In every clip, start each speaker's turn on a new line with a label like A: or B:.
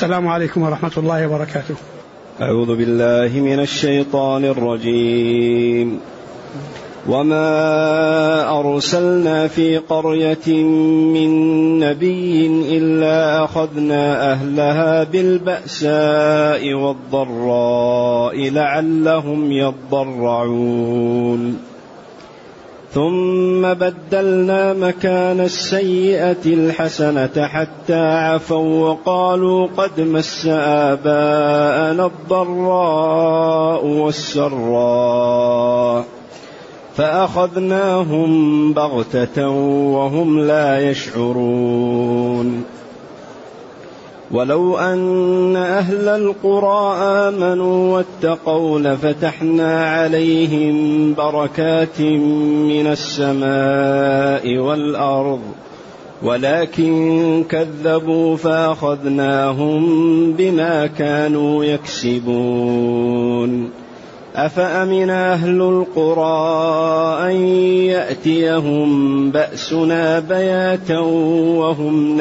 A: السلام عليكم ورحمة الله وبركاته.
B: أعوذ بالله من الشيطان الرجيم. وما أرسلنا في قرية من نبي إلا أخذنا أهلها بالبأساء والضراء لعلهم يضرعون ثم بدلنا مكان السيئة الحسنة حتى عفوا وقالوا قد مس آباءنا الضراء والسراء فأخذناهم بغتة وهم لا يشعرون. ولو أن أهل القرى آمنوا واتقوا لفتحنا عليهم بركات من السماء والأرض ولكن كذبوا فأخذناهم بما كانوا يكسبون. أفأمن أهل القرى أن يأتيهم بأسنا بياتا وهم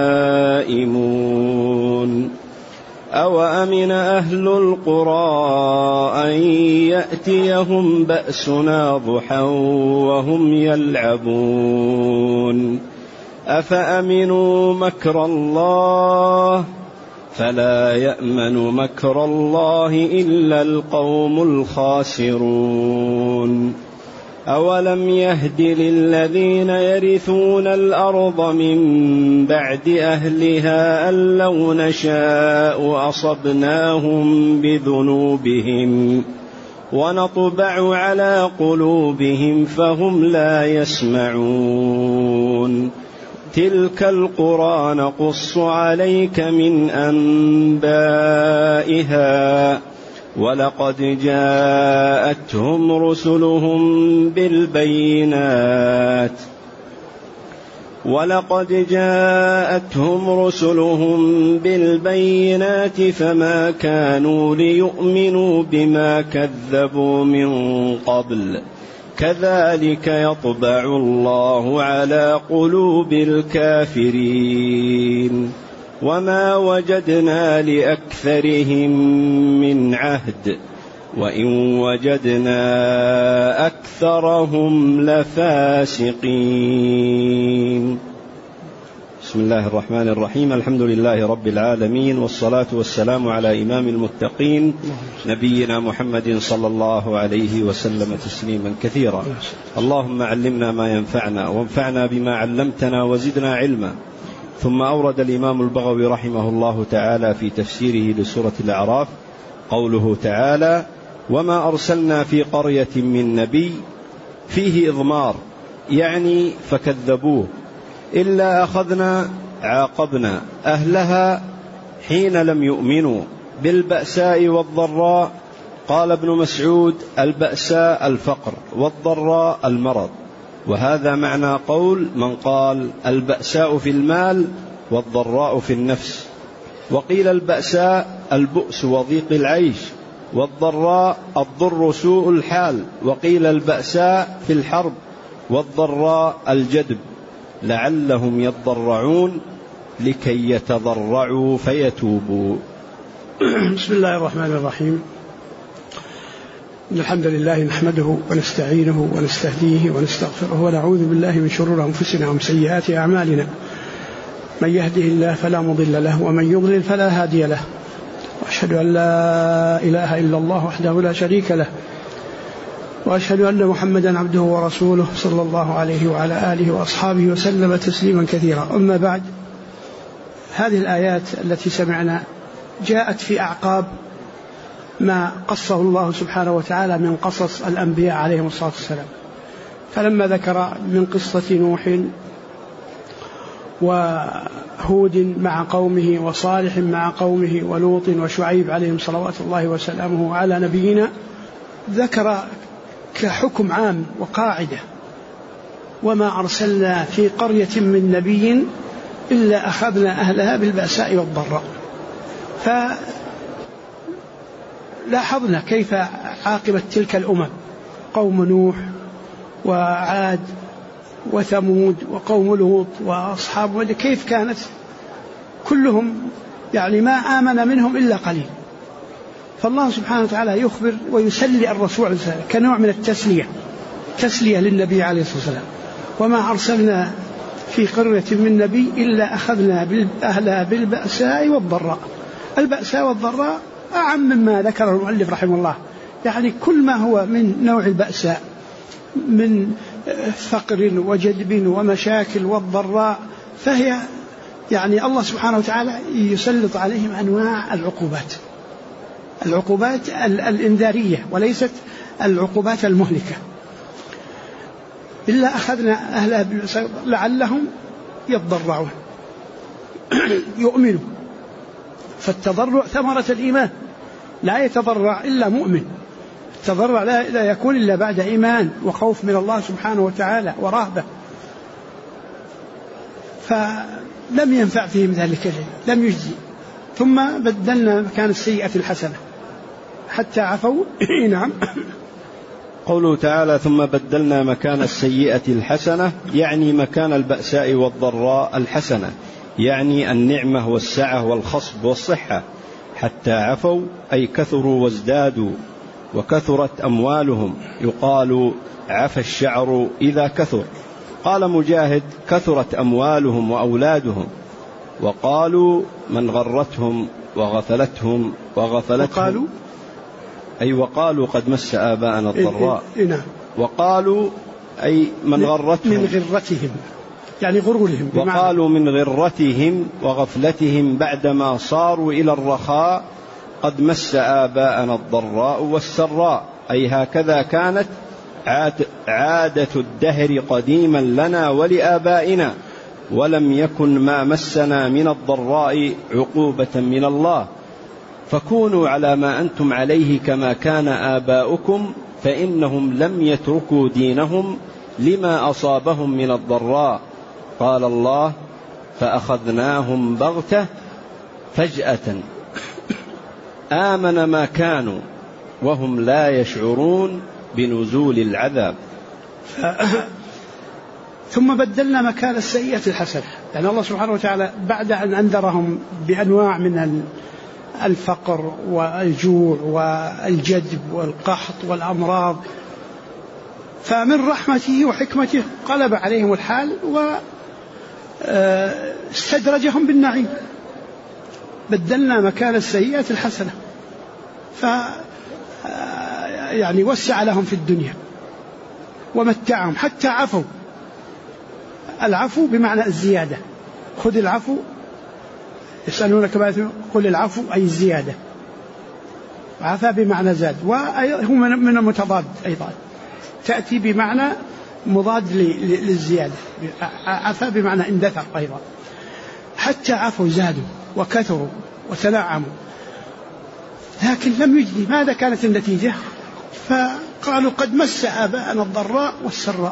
B: نائمون أو أمن أهل القرى أن يأتيهم بأسنا ضحى وهم يلعبون أفأمنوا مكر الله فلا يأمن مكر الله إلا القوم الخاسرون. أولم يهد للذين يرثون الأرض من بعد أهلها أن لو نشاء أصبناهم بذنوبهم ونطبع على قلوبهم فهم لا يسمعون. تلك القرى نقص عليك من أنبائها ولقد جاءتهم رسلهم بالبينات فما كانوا ليؤمنوا بما كذبوا من قبل كذلك يطبع الله على قلوب الكافرين وما وجدنا لأكثرهم من عهد وإن وجدنا أكثرهم لفاسقين. بسم الله الرحمن الرحيم. الحمد لله رب العالمين والصلاة والسلام على إمام المتقين نبينا محمد صلى الله عليه وسلم تسليما كثيرا. اللهم علمنا ما ينفعنا وانفعنا بما علمتنا وزدنا علما. ثم أورد الإمام البغوي رحمه الله تعالى في تفسيره لسورة الأعراف قوله تعالى وما أرسلنا في قرية من نبي فيه إضمار يعني فكذبوه إلا أخذنا عاقبنا أهلها حين لم يؤمنوا بالبأساء والضراء. قال ابن مسعود البأساء الفقر والضراء المرض، وهذا معنى قول من قال البأساء في المال والضراء في النفس. وقيل البأساء البؤس وضيق العيش والضراء الضر سوء الحال. وقيل البأساء في الحرب والضراء الجدب لعلهم يضرعون لكي يتضرعوا فيتوبوا.
A: بسم الله الرحمن الرحيم. الحمد لله نحمده ونستعينه ونستهديه ونستغفره ونعوذ بالله من شرور أنفسنا ومن سيئات أعمالنا. من يهده الله فلا مضل له ومن يضلل فلا هادي له. وأشهد أن لا إله إلا الله وحده لا شريك له وأشهد أن محمدا عبده ورسوله صلى الله عليه وعلى آله وأصحابه وسلم تسليما كثيرا. أما بعد، هذه الآيات التي سمعنا جاءت في أعقاب ما قصه الله سبحانه وتعالى من قصص الأنبياء عليهم الصلاة والسلام. فلما ذكر من قصة نوح وهود مع قومه وصالح مع قومه ولوط وشعيب عليهم صلوات الله وسلامه على نبينا، ذكر كحكم عام وقاعدة وما أرسلنا في قرية من نبي إلا أخذنا أهلها بالبأساء والضراء. فلاحظنا كيف عاقبت تلك الأمم، قوم نوح وعاد وثمود وقوم لوط وأصحاب ود، كيف كانت كلهم يعني ما آمن منهم إلا قليل. فالله سبحانه وتعالى يخبر ويسلي الرسول كنوع من تسلية للنبي عليه الصلاة والسلام. وما أرسلنا في قرية من نبي إلا أخذنا أهلها بالبأساء والضراء. البأساء والضراء أعم مما ذكر المؤلف رحمه الله، يعني كل ما هو من نوع البأساء من فقر وجدب ومشاكل، والضراء فهي يعني الله سبحانه وتعالى يسلط عليهم أنواع العقوبات الإنذارية وليست العقوبات المهلكة. إلا أخذنا أهلها لعلهم يتضرعون يؤمنوا. فالتضرع ثمرة الإيمان، لا يتضرع إلا مؤمن. التضرع لا يكون إلا بعد إيمان وخوف من الله سبحانه وتعالى ورهبة. فلم ينفع فيهم ذلك شيء، لم يجزي. ثم بدلنا مكان السيئة الحسنة حتى عفوا. نعم.
B: قوله تعالى ثم بدلنا مكان السيئة الحسنة، يعني مكان البأساء والضراء الحسنة، يعني النعمة والسعة والخصب والصحة. حتى عفوا أي كثروا وازدادوا وكثرت أموالهم. يقال عفى الشعر إذا كثر. قال مجاهد كثرت أموالهم وأولادهم. وقالوا من غرتهم وغفلتهم وقالوا قد مس آباءنا الضراء. وقالوا أي من غرتهم
A: من غرتهم يعني غرورهم.
B: وقالوا من غرتهم وغفلتهم بعدما صاروا إلى الرخاء قد مس آباءنا الضراء والسراء، أي هكذا كانت عادة الدهر قديما لنا ولآبائنا، ولم يكن ما مسنا من الضراء عقوبة من الله. فكونوا على ما أنتم عليه كما كان آباؤكم، فإنهم لم يتركوا دينهم لما أصابهم من الضراء. قال الله فأخذناهم بغتة فجأة آمن ما كانوا وهم لا يشعرون بنزول العذاب.
A: ثم بدلنا مكان السيئة الحسنة، يعني الله سبحانه وتعالى بعد أن أنذرهم بأنواع من الفقر والجوع والجدب والقحط والأمراض، فمن رحمته وحكمته قلب عليهم الحال واستدرجهم بالنعيم. بدلنا مكان السيئة الحسنة، يعني وسع لهم في الدنيا ومتعهم حتى عفوا. العفو بمعنى الزيادة، خذ العفو. يسألونك قل العفو أي الزيادة. عفا بمعنى زاد، وهو من المتضاد أيضا، تأتي بمعنى مضاد للزيادة. عفا بمعنى اندثر أيضا. حتى عفوا زادوا وكثروا وتنعموا، لكن لم يجدي. ماذا كانت النتيجة؟ فقالوا قد مس آباءنا الضراء والسراء.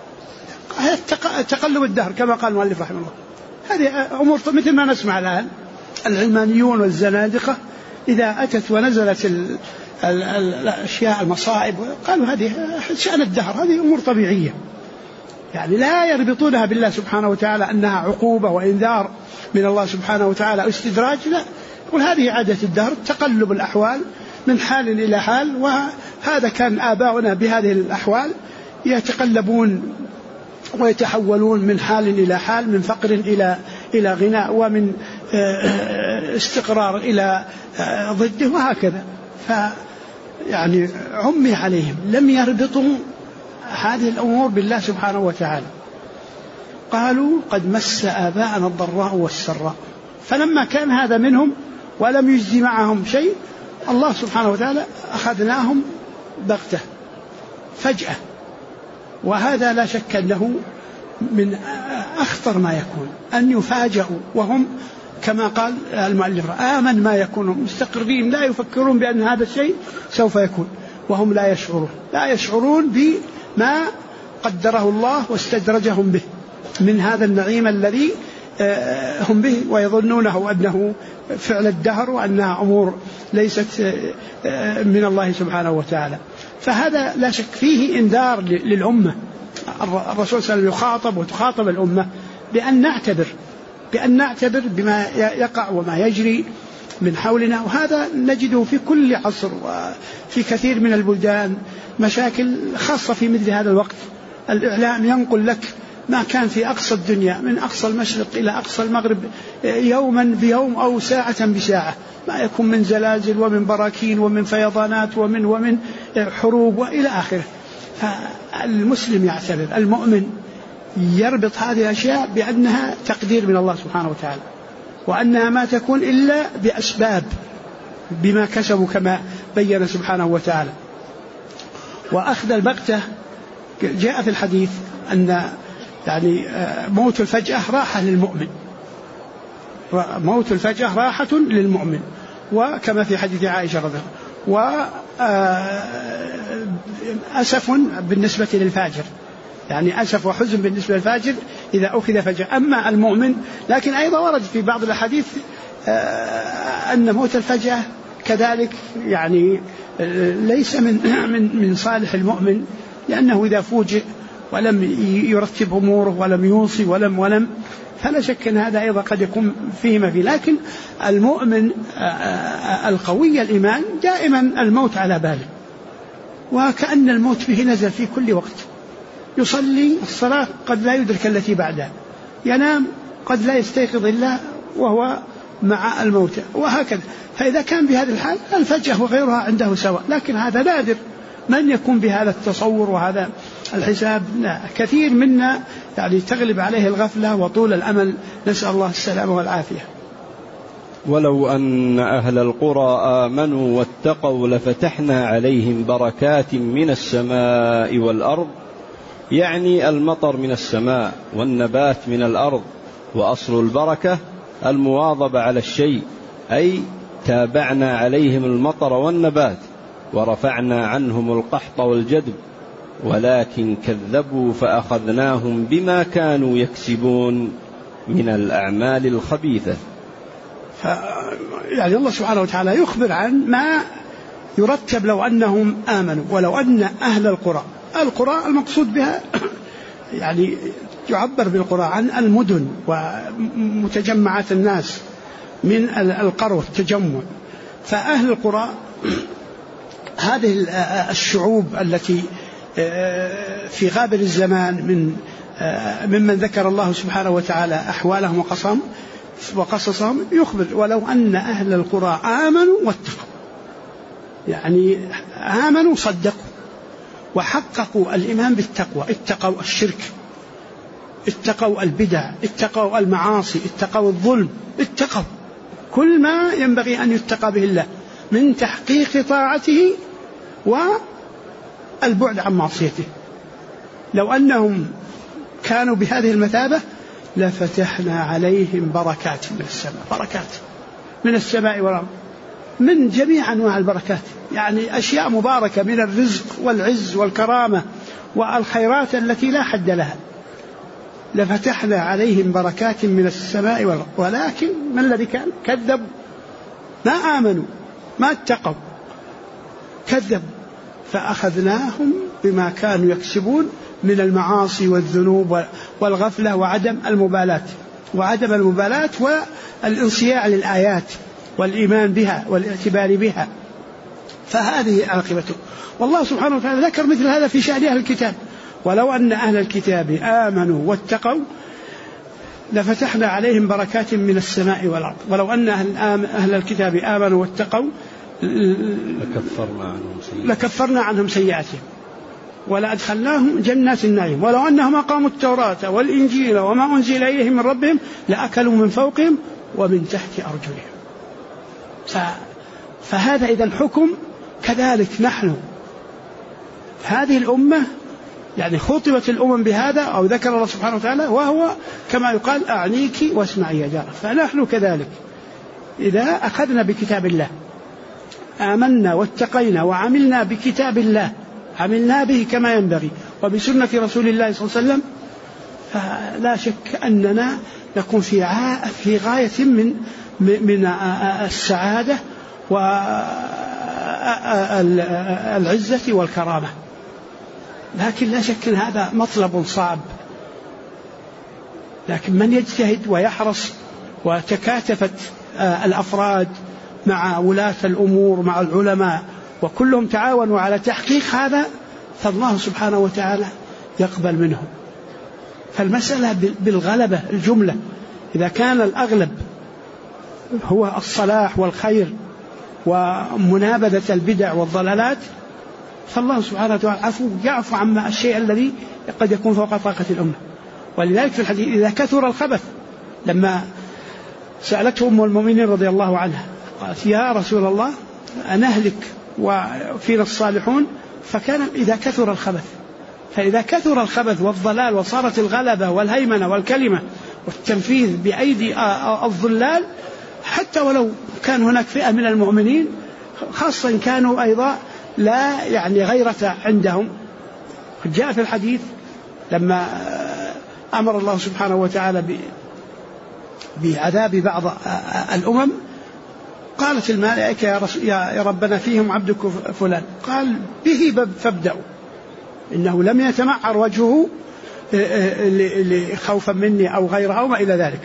A: تقلب الدهر كما قال المؤلف رحمه الله. هذه أمور مثل ما نسمع الآن العلمانيون والزنادقة إذا أتت ونزلت الأشياء المصائب قالوا هذه شأن الدهر، هذه أمور طبيعية، يعني لا يربطونها بالله سبحانه وتعالى أنها عقوبة وإنذار من الله سبحانه وتعالى استدراج. لا، يقول هذه عادة الدهر، تقلب الأحوال من حال إلى حال، وهذا كان آباؤنا بهذه الأحوال يتقلبون ويتحولون من حال إلى حال، من فقر إلى غناء، ومن استقرار إلى ضده، وهكذا. فيعني عمي عليهم، لم يربطوا هذه الأمور بالله سبحانه وتعالى. قالوا قد مس آباءنا الضراء والسراء. فلما كان هذا منهم ولم يجزي معهم شيء، الله سبحانه وتعالى أخذناهم بغتة فجأة. وهذا لا شك أنه من أخطر ما يكون، أن يفاجئوا وهم كما قال المؤلف آمن ما يكونون مستقرين، لا يفكرون بأن هذا الشيء سوف يكون، وهم لا يشعرون بما قدره الله واستدرجهم به من هذا النعيم الذي هم به، ويظنونه أنه فعل الدهر وأنها أمور ليست من الله سبحانه وتعالى. فهذا لا شك فيه إنذار للأمة. الرسول صلى الله عليه وسلم يخاطب وتخاطب الأمة بأن نعتبر بأن نعتبر بما يقع وما يجري من حولنا، وهذا نجده في كل عصر وفي كثير من البلدان مشاكل خاصة في مثل هذا الوقت. الإعلام ينقل لك ما كان في أقصى الدنيا من أقصى المشرق إلى أقصى المغرب يوما بيوم أو ساعة بساعة، ما يكون من زلازل ومن براكين ومن فيضانات ومن حروب وإلى آخره. فالمسلم يعتبر، المؤمن يربط هذه الأشياء بأنها تقدير من الله سبحانه وتعالى، وأنها ما تكون إلا بأسباب بما كسبوا كما بين سبحانه وتعالى. وأخذ البغتة جاء في الحديث أن يعني موت الفجأة راحة للمؤمن، موت الفجأة راحة للمؤمن، وكما في حديث عائشة رضي الله عنها. وأسف بالنسبة للفاجر، يعني أسف وحزن بالنسبة للفاجر إذا أخذ فجأة. أما المؤمن، لكن أيضا ورد في بعض الأحاديث أن موت الفجأة كذلك يعني ليس من صالح المؤمن، لأنه إذا فوجئ ولم يرتب أموره ولم يوصي ولم فلا شك أن هذا أيضا قد يكون فيه ما فيه. لكن المؤمن القوي الإيمان دائما الموت على باله، وكأن الموت به نزل في كل وقت. يصلي الصلاة قد لا يدرك التي بعدها، ينام قد لا يستيقظ إلا وهو مع الموت، وهكذا. فإذا كان بهذا الحال الفجأة وغيرها عنده سواء، لكن هذا نادر من يكون بهذا التصور وهذا الحساب. لا، كثير منا يعني تغلب عليه الغفلة وطول الأمل، نسأل الله السلامة والعافية.
B: ولو أن أهل القرى آمنوا واتقوا لفتحنا عليهم بركات من السماء والأرض، يعني المطر من السماء والنبات من الأرض. وأصل البركة المواظبة على الشيء، أي تابعنا عليهم المطر والنبات ورفعنا عنهم القحط والجدب، ولكن كذبوا فأخذناهم بما كانوا يكسبون من الأعمال الخبيثة.
A: يعني الله سبحانه وتعالى يخبر عن ما يرتب لو أنهم آمنوا. ولو أن أهل القرى المقصود بها يعني يعبر بالقرى عن المدن ومتجمعات الناس من القرى والتجمع. فأهل القرى هذه الشعوب التي في غابر الزمان ممن ذكر الله سبحانه وتعالى أحوالهم وقصصهم، يخبر ولو أن أهل القرى آمنوا واتقوا، يعني آمنوا صدقوا وحققوا الإيمان بالتقوى، اتقوا الشرك، اتقوا البدع، اتقوا المعاصي، اتقوا الظلم، اتقوا كل ما ينبغي أن يتقى به الله من تحقيق طاعته والبعد عن معصيته. لو أنهم كانوا بهذه المثابة لفتحنا عليهم بركات من السماء، بركات من السماء والأرض، من جميع أنواع البركات، يعني أشياء مباركة من الرزق والعز والكرامة والخيرات التي لا حد لها. لفتحنا عليهم بركات من السماء والأرض، ولكن ما الذي كان؟ كذبوا، ما آمنوا، ما اتقوا، كذبوا فأخذناهم بما كانوا يكسبون من المعاصي والذنوب والغفلة وعدم المبالاة والانصياع للآيات والإيمان بها والاعتبار بها. فهذه عاقبته. والله سبحانه وتعالى ذكر مثل هذا في شأن أهل الكتاب: ولو أن أهل الكتاب آمنوا واتقوا لفتحنا عليهم بركات من السماء والأرض. ولو أن أهل الكتاب آمنوا واتقوا لكفرنا عنهم سيئاتهم ولأدخلناهم جنات النعيم. ولو أنهم أقاموا التوراة والإنجيل وما أنزل إليهم من ربهم لأكلوا من فوقهم ومن تحت أرجلهم. فهذا إذا حكم. كذلك نحن هذه الأمة يعني خطبت الأمم بهذا، أو ذكر الله سبحانه وتعالى، وهو كما يقال أعنيك واسمعي يا جار. فنحن كذلك إذا أخذنا بكتاب الله، آمنا واتقينا وعملنا بكتاب الله، عملنا به كما ينبغي وبسنة رسول الله صلى الله عليه وسلم، فلا شك أننا نكون في غاية من السعادة والعزة والكرامة. لكن لا شك أن هذا مطلب صعب، لكن من يجتهد ويحرص وتكاتفت الأفراد مع ولاة الأمور مع العلماء وكلهم تعاونوا على تحقيق هذا فالله سبحانه وتعالى يقبل منهم. فالمسألة بالغلبة الجملة، إذا كان الأغلب هو الصلاح والخير ومنابذة البدع والضلالات فالله سبحانه وتعالى يعفو عما الشيء الذي قد يكون فوق طاقة الأمة. ولذلك في الحديث إذا كثر الخبث، لما سألته أم المؤمنين رضي الله عنها قالت يا رسول الله أنهلك وفينا الصالحون، فكان إذا كثر الخبث، فإذا كثر الخبث والضلال وصارت الغلبة والهيمنة والكلمة والتنفيذ بأيدي الضلال، حتى ولو كان هناك فئة من المؤمنين خاصة إن كانوا أيضا لا يعني غيرة عندهم. جاء في الحديث لما أمر الله سبحانه وتعالى بعذاب بعض الأمم قالت الملائكة يا ربنا فيهم عبدك فلان، قال به فابدأوا إنه لم يتمعر وجهه خوفا مني أو غيره أو ما إلى ذلك.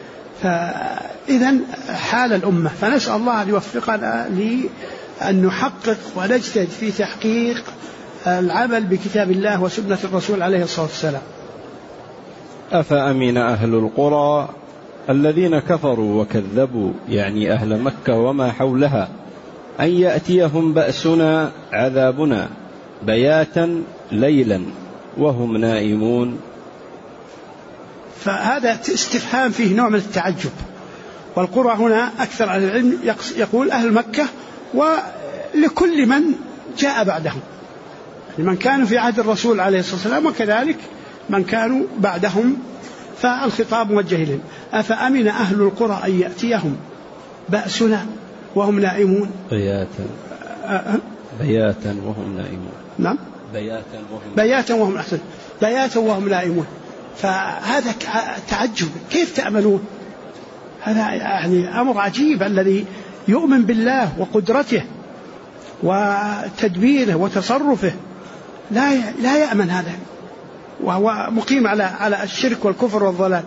A: فإذن حال الأمة، فنسأل الله أن يوفقنا لأن نحقق ونجتهد في تحقيق العمل بكتاب الله وسنة الرسول عليه الصلاة والسلام.
B: أفأمن أهل القرى الذين كفروا وكذبوا، يعني أهل مكة وما حولها، أن يأتيهم بأسنا عذابنا بياتا ليلا وهم نائمون.
A: فهذا استفهام فيه نوع من التعجب. والقرى هنا أكثر أهل العلم يقول أهل مكة ولكل من جاء بعدهم، من كانوا في عهد الرسول عليه الصلاة والسلام وكذلك من كانوا بعدهم، فالخطاب موجه لهم. أفأمن أهل القرى أن يأتيهم بأسنا وهم نائمون.
B: بياتا وهم نائمون.
A: نعم بياتا وهم نائمون. فهذا تعجب، كيف تأملون؟ هذا يعني أمر عجيب. الذي يؤمن بالله وقدرته وتدبيره وتصرفه لا يأمن هذا، وهو مقيم على الشرك والكفر والضلال.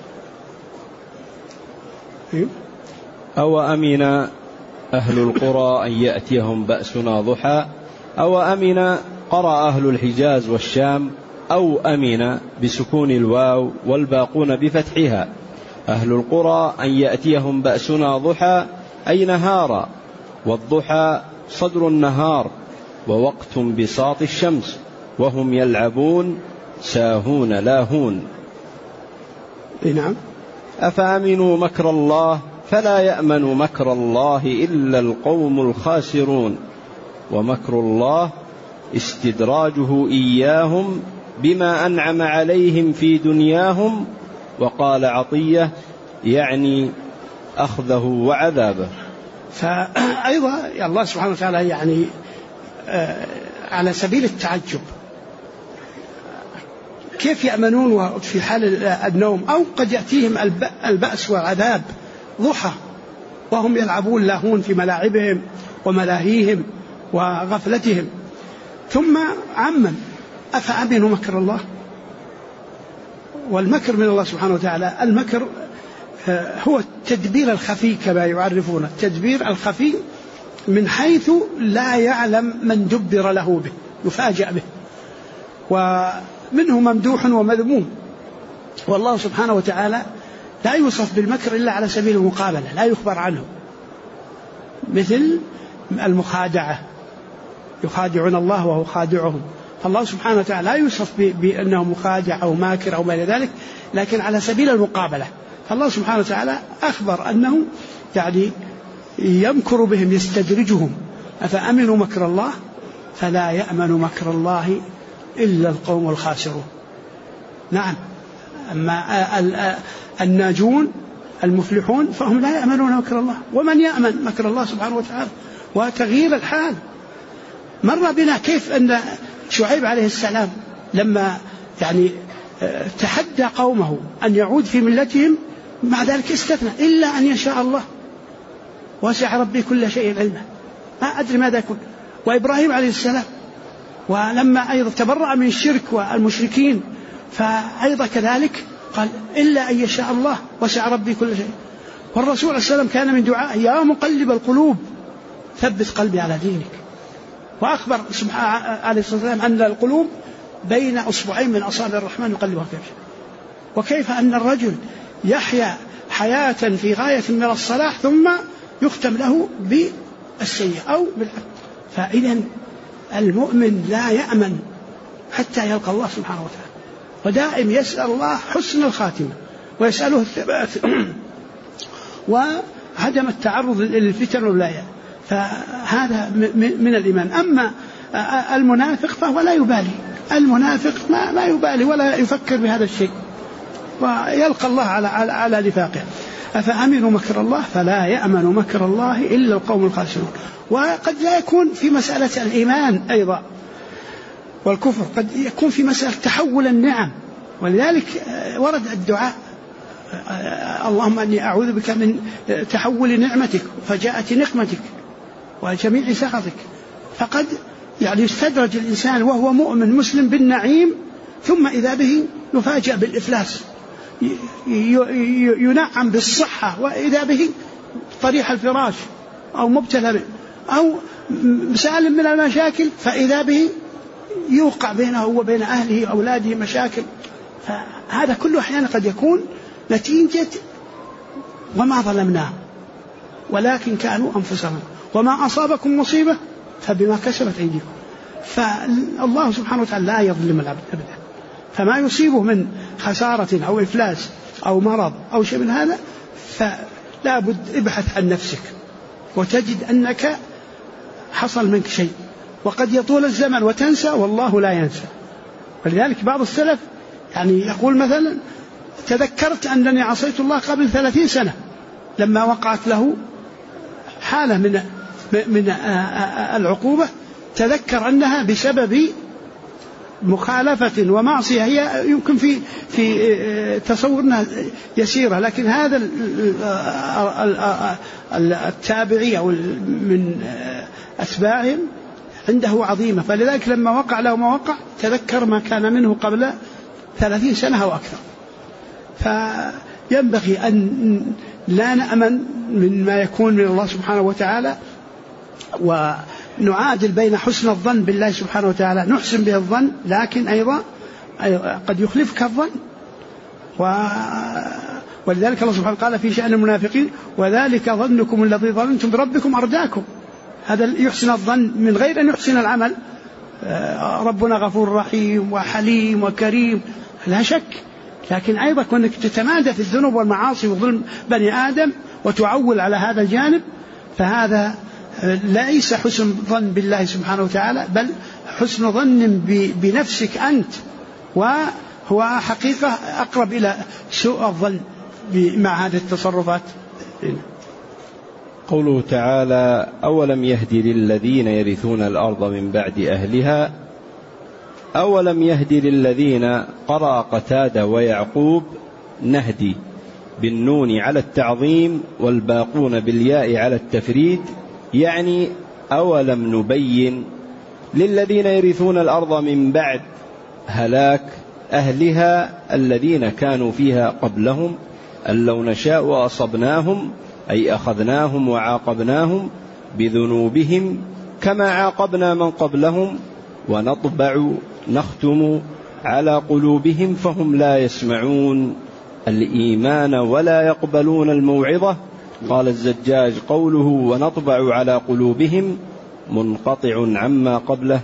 B: أو أمن أهل القرى أن يأتيهم بأسنا ضحى، أو أمن قرأ أهل الحجاز والشام، أو أمن بسكون الواو والباقون بفتحها. أهل القرى أن يأتيهم بأسنا ضحى أي نهارا، والضحى صدر النهار ووقت بساط الشمس، وهم يلعبون ساهون لاهون.
A: نعم.
B: أفأمنوا مكر الله فلا يأمن مكر الله إلا القوم الخاسرون، ومكر الله استدراجه إياهم بما أنعم عليهم في دنياهم. وقال عطية يعني أخذه وعذابه.
A: فأيضا الله سبحانه وتعالى يعني على سبيل التعجب، كيف يأمنون في حال النوم؟ أو قد يأتيهم البأس والعذاب ضحى وهم يلعبون لاهون في ملاعبهم وملاهيهم وغفلتهم. ثم عمم أفأمنوا مكر الله. والمكر من الله سبحانه وتعالى، المكر هو التدبير الخفي كما يعرفون، التدبير الخفي من حيث لا يعلم من دبر له به، يفاجأ به، ومنه ممدوح ومذموم. والله سبحانه وتعالى لا يوصف بالمكر إلا على سبيل المقابلة، لا يخبر عنه، مثل المخادعة، يخادعون الله وهو خادعهم. فالله سبحانه وتعالى لا يوصف بأنه مخادع أو ماكر أو ما إلى ذلك، لكن على سبيل المقابلة. فالله سبحانه وتعالى أخبر أنه يعني يمكر بهم، يستدرجهم. أفأمنوا مكر الله فلا يأمن مكر الله إلا القوم الخاسرون. نعم. أما الناجون المفلحون فهم لا يأمنون مكر الله. ومن يأمن مكر الله سبحانه وتعالى؟ وتغيير الحال. مر بنا كيف أن شعيب عليه السلام لما يعني تحدى قومه أن يعود في ملتهم، مع ذلك استثنى إلا أن يشاء الله، وسع ربي كل شيء علما، ما أدري ماذا يكون. وإبراهيم عليه السلام ولما أيضا تبرأ من الشرك والمشركين، فأيضا كذلك قال إلا أن يشاء الله وسع ربي كل شيء. والرسول صلى الله عليه وسلم كان من دعاء يا مقلب القلوب ثبت قلبي على دينك. وأخبر عليه الصلاة والسلام أن القلوب بين أصبعين من أصابع الرحمن يقلبها كيف شاء. وكيف أن الرجل يحيا حياة في غاية من الصلاح ثم يختم له بالسيئة أو بالحق. فإذا المؤمن لا يأمن حتى يلقى الله سبحانه وتعالى، ودائم يسأل الله حسن الخاتمة ويسأله الثبات وعدم التعرض للفتن والبلايا. فهذا من الإيمان. أما المنافق فهو لا يبالي، المنافق ما يبالي ولا يفكر بهذا الشيء ويلقى الله على نفاقه. أفأمنوا مكر الله فلا يأمن مكر الله إلا القوم الخاسرون. وقد لا يكون في مسألة الإيمان أيضا والكفر، قد يكون في مسألة تحول النعم. ولذلك ورد الدعاء اللهم أني أعوذ بك من تحول نعمتك وفجاءة نقمتك وجميع سخطك. فقد يستدرج الإنسان وهو مؤمن مسلم بالنعيم ثم إذا به يفاجأ بالإفلاس، ينعم بالصحة وإذا به طريح الفراش أو مبتلى أو سالم من المشاكل فإذا به يوقع بينه وبين أهله أولاده مشاكل. فهذا كله أحيانا قد يكون نتيجة وما ظلمناه ولكن كانوا أنفسهم، وما أصابكم مصيبة فبما كسبت أيديكم. فالله سبحانه وتعالى لا يظلم العبد أبدا، فما يصيبه من خسارة أو إفلاس أو مرض أو شيء من هذا فلا بد ابحث عن نفسك وتجد أنك حصل منك شيء. وقد يطول الزمن وتنسى والله لا ينسى. ولذلك بعض السلف يقول مثلا تذكرت أنني عصيت الله قبل 30 سنة لما وقعت له حالة من العقوبة، تذكر أنها بسبب مخالفة ومعصية هي يمكن في تصورنا يسيرة، لكن هذا التابعي أو من أتباعهم عنده عظيمة. فلذلك لما وقع له ما وقع تذكر ما كان منه قبل 30 سنة أو أكثر. فينبغي أن لا نأمن مما يكون من الله سبحانه وتعالى، ونعادل بين حسن الظن بالله سبحانه وتعالى، نحسن به الظن لكن أيضا قد يخلفك الظن. ولذلك الله سبحانه قال في شأن المنافقين وذلك ظنكم الذي ظننتم بربكم أرداكم. هذا يحسن الظن من غير أن يحسن العمل. ربنا غفور رحيم وحليم وكريم لا شك، لكن أيضا كونك تتمادى في الذنوب والمعاصي وظلم بني آدم وتعول على هذا الجانب فهذا ليس حسن ظن بالله سبحانه وتعالى، بل حسن ظن بنفسك أنت، وهو حقيقة أقرب إلى سوء الظن مع هذه التصرفات.
B: قوله تعالى أولم يهدي للذين يرثون الأرض من بعد أهلها، أولم يهدي للذين قرأ قتادة ويعقوب نهدي بالنون على التعظيم والباقون بالياء على التفريد، يعني أولم نبين للذين يرثون الأرض من بعد هلاك أهلها الذين كانوا فيها قبلهم أن لو نشاء أصبناهم أي أخذناهم وعاقبناهم بذنوبهم كما عاقبنا من قبلهم ونطبع نختم على قلوبهم فهم لا يسمعون الإيمان ولا يقبلون الموعظة. قال الزجاج قوله ونطبع على قلوبهم منقطع عما قبله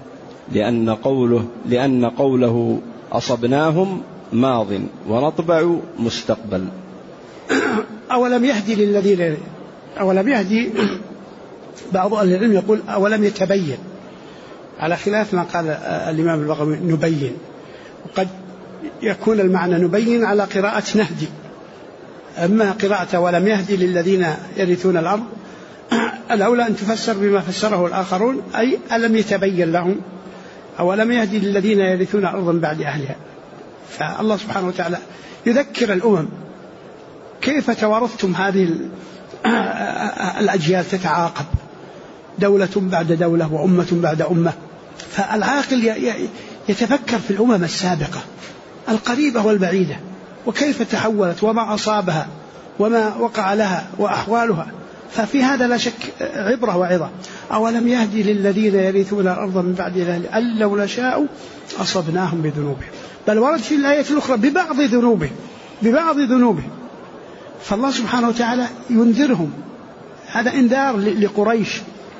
B: لأن قوله أصبناهم ماض ونطبع مستقبل.
A: أولم يهدي للذين، أولم يهدي بعض أهل العلم يقول أولم يتبين، على خلاف ما قال الإمام البغوي نبين، وقد يكون المعنى نبين على قراءة نهدي. أما قراءة ولم يهدي للذين يرثون الأرض الأولى أن تفسر بما فسره الآخرون، أي ألم يتبين لهم أو لم يهدي للذين يرثون أرضا بعد أهلها. فالله سبحانه وتعالى يذكر الأمم كيف توارثتم هذه الأجيال تتعاقب، دولة بعد دولة وأمة بعد أمة. فالعاقل يتفكر في الأمم السابقة القريبة والبعيدة وكيف تحولت وما أصابها وما وقع لها وأحوالها، ففي هذا لا شك عبرة وعظة. أولم يهدي للذين يرثون الأرض من بعد أهلها أن لو نشاء أصبناهم بذنوبهم، بل ورد في الآية الأخرى ببعض ذنوبهم. فالله سبحانه وتعالى ينذرهم، هذا انذار لقريش،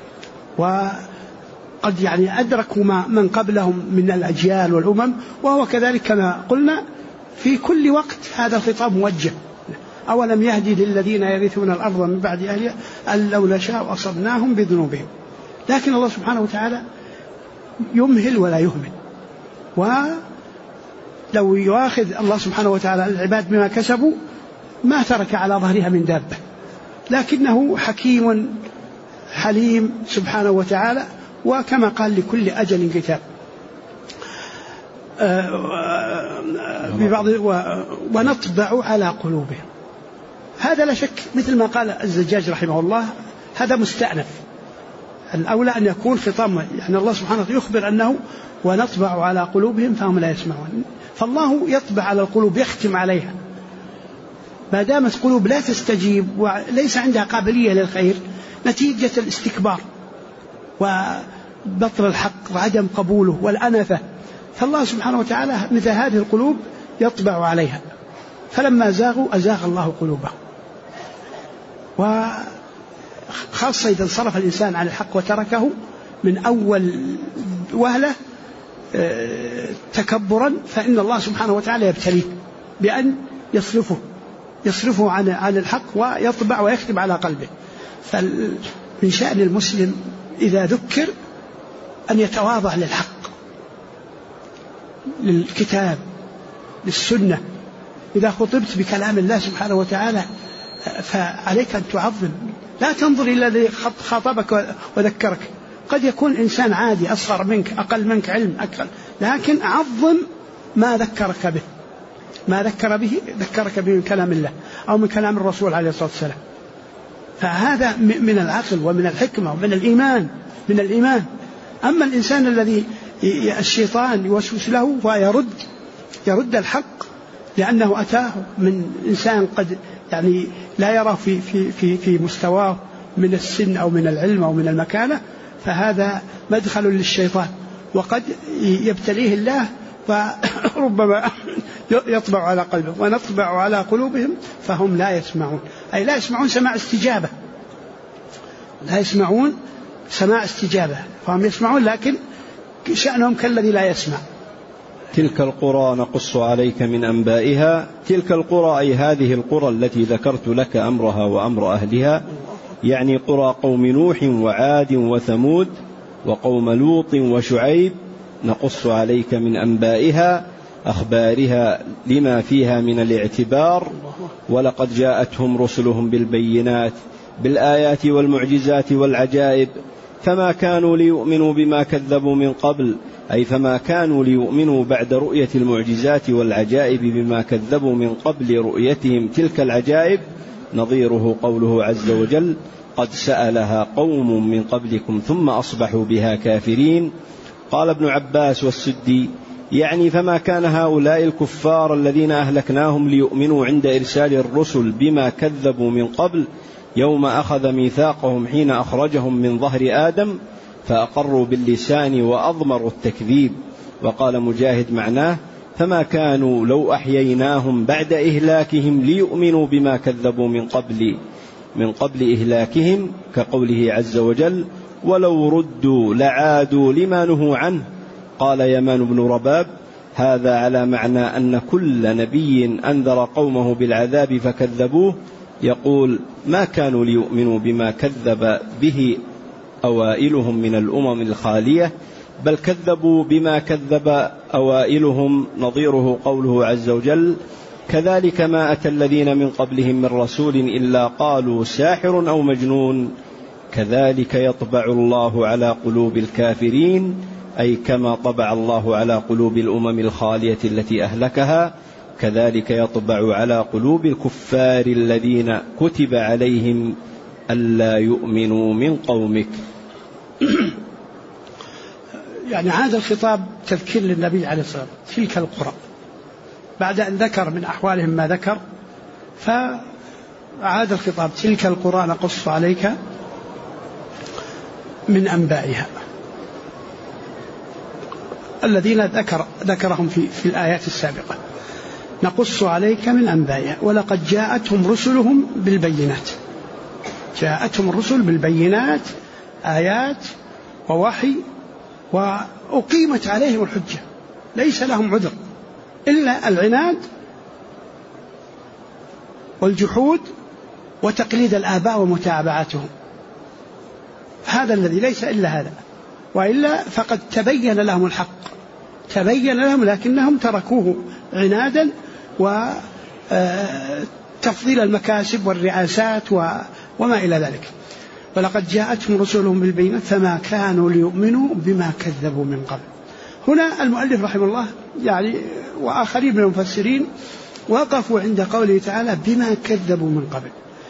A: وقد يعني أدركوا من قبلهم من الأجيال والأمم، وهو كذلك كما قلنا في كل وقت هذا الخطاب موجه. أولم يهدي للذين يرثون الأرض من بعد أهلها أن لو نشاء أصبناهم بذنوبهم. لكن الله سبحانه وتعالى يمهل ولا يهمل، ولو يؤاخذ الله سبحانه وتعالى العباد بما كسبوا ما ترك على ظهرها من دابة، لكنه حكيم حليم سبحانه وتعالى، وكما قال لكل أجل كتاب. ونطبع على قلوبهم، هذا لا شك مثل ما قال الزجاج رحمه الله، هذا مستأنف، الأولى أن يكون خطاب، يعني الله سبحانه وتعالى يخبر أنه ونطبع على قلوبهم فهم لا يسمعون. فالله يطبع على القلوب، يختم عليها، ما دامت قلوب لا تستجيب وليس عندها قابلية للخير نتيجة الاستكبار وبطل الحق وعدم قبوله والأنفة، فالله سبحانه وتعالى مثل هذه القلوب يطبع عليها. فلما زاغوا أزاغ الله قلوبهم، وخاصة إذا انصرف الإنسان عن الحق وتركه من أول وهلة تكبرا، فإن الله سبحانه وتعالى يبتليه بأن يصرفه عن الحق ويطبع ويختم على قلبه. فمن شأن المسلم إذا ذكر أن يتواضع للحق، للكتاب، للسنة. إذا خطبت بكلام الله سبحانه وتعالى فعليك أن تعظم، لا تنظر إلى الذي خاطبك وذكرك، قد يكون إنسان عادي أصغر منك أقل منك علم أقل، لكن عظم ما ذكرك به، ما ذكرك به من كلام الله أو من كلام الرسول عليه الصلاة والسلام. فهذا من العقل ومن الحكمة ومن الإيمان. أما الإنسان الذي الشيطان يوسوس له ويرد الحق لأنه أتاه من إنسان قد يعني لا يرى في مستواه من السن أو من العلم أو من المكانة، فهذا مدخل للشيطان، وقد يبتليه الله فربما يطبع على قلبه. ونطبع على قلوبهم فهم لا يسمعون، أي لا يسمعون سماع استجابة، فهم يسمعون لكن شأنهم كالذي لا يسمع.
B: تلك القرى نقص عليك من أنبائها، تلك القرى أي هذه القرى التي ذكرت لك أمرها وأمر أهلها، يعني قرى قوم نوح وعاد وثمود وقوم لوط وشعيب، نقص عليك من أنبائها أخبارها لما فيها من الاعتبار. ولقد جاءتهم رسلهم بالبينات بالآيات والمعجزات والعجائب، فما كانوا ليؤمنوا بما كذبوا من قبل، أي فما كانوا ليؤمنوا بعد رؤية المعجزات والعجائب بما كذبوا من قبل رؤيتهم تلك العجائب. نظيره قوله عز وجل: قد سألها قوم من قبلكم ثم أصبحوا بها كافرين. قال ابن عباس والسدي: يعني فما كان هؤلاء الكفار الذين أهلكناهم ليؤمنوا عند إرسال الرسل بما كذبوا من قبل يوم أخذ ميثاقهم حين أخرجهم من ظهر آدم، فأقروا باللسان وأضمروا التكذيب. وقال مجاهد معناه: فما كانوا لو أحييناهم بعد إهلاكهم ليؤمنوا بما كذبوا من قبل إهلاكهم، كقوله عز وجل: ولو ردوا لعادوا لما نهوا عنه. قال يمان بن رباب: هذا على معنى أن كل نبي أنذر قومه بالعذاب فكذبوه يقول: ما كانوا ليؤمنوا بما كذب به أوائلهم من الأمم الخالية، بل كذبوا بما كذب أوائلهم. نظيره قوله عز وجل: كذلك ما أتى الذين من قبلهم من رسول إلا قالوا ساحر أو مجنون، كذلك يطبع الله على قلوب الكافرين، أي كما طبع الله على قلوب الأمم الخالية التي أهلكها، كذلك يطبع على قلوب الكفار الذين كتب عليهم ألا يؤمنوا من قومك.
A: يعني هذا الخطاب تذكير للنبي عليه الصلاة والسلام. تلك القرى، بعد أن ذكر من أحوالهم ما ذكر، فعاد الخطاب: تلك القرى نقص عليك من أنبائها، الذين ذكرهم في الآيات السابقة، نقص عليك من أنبائها ولقد جاءتهم رسلهم بالبينات. جاءتهم الرسل بالبينات، آيات ووحي، وأقيمت عليهم الحجة، ليس لهم عذر إلا العناد والجحود وتقليد الآباء ومتابعتهم، هذا الذي ليس إلا هذا، وإلا فقد تبين لهم الحق، تبين لهم لكنهم تركوه عنادا وتفضيل المكاسب والرئاسات وما إلى ذلك. ولقد جاءتهم رسلهم بالبينات فما كانوا ليؤمنوا بما كذبوا من قبل. هنا المؤلف رحمه الله يعني وآخرين من المفسرين وقفوا عند قوله تعالى بما كذبوا من قبل،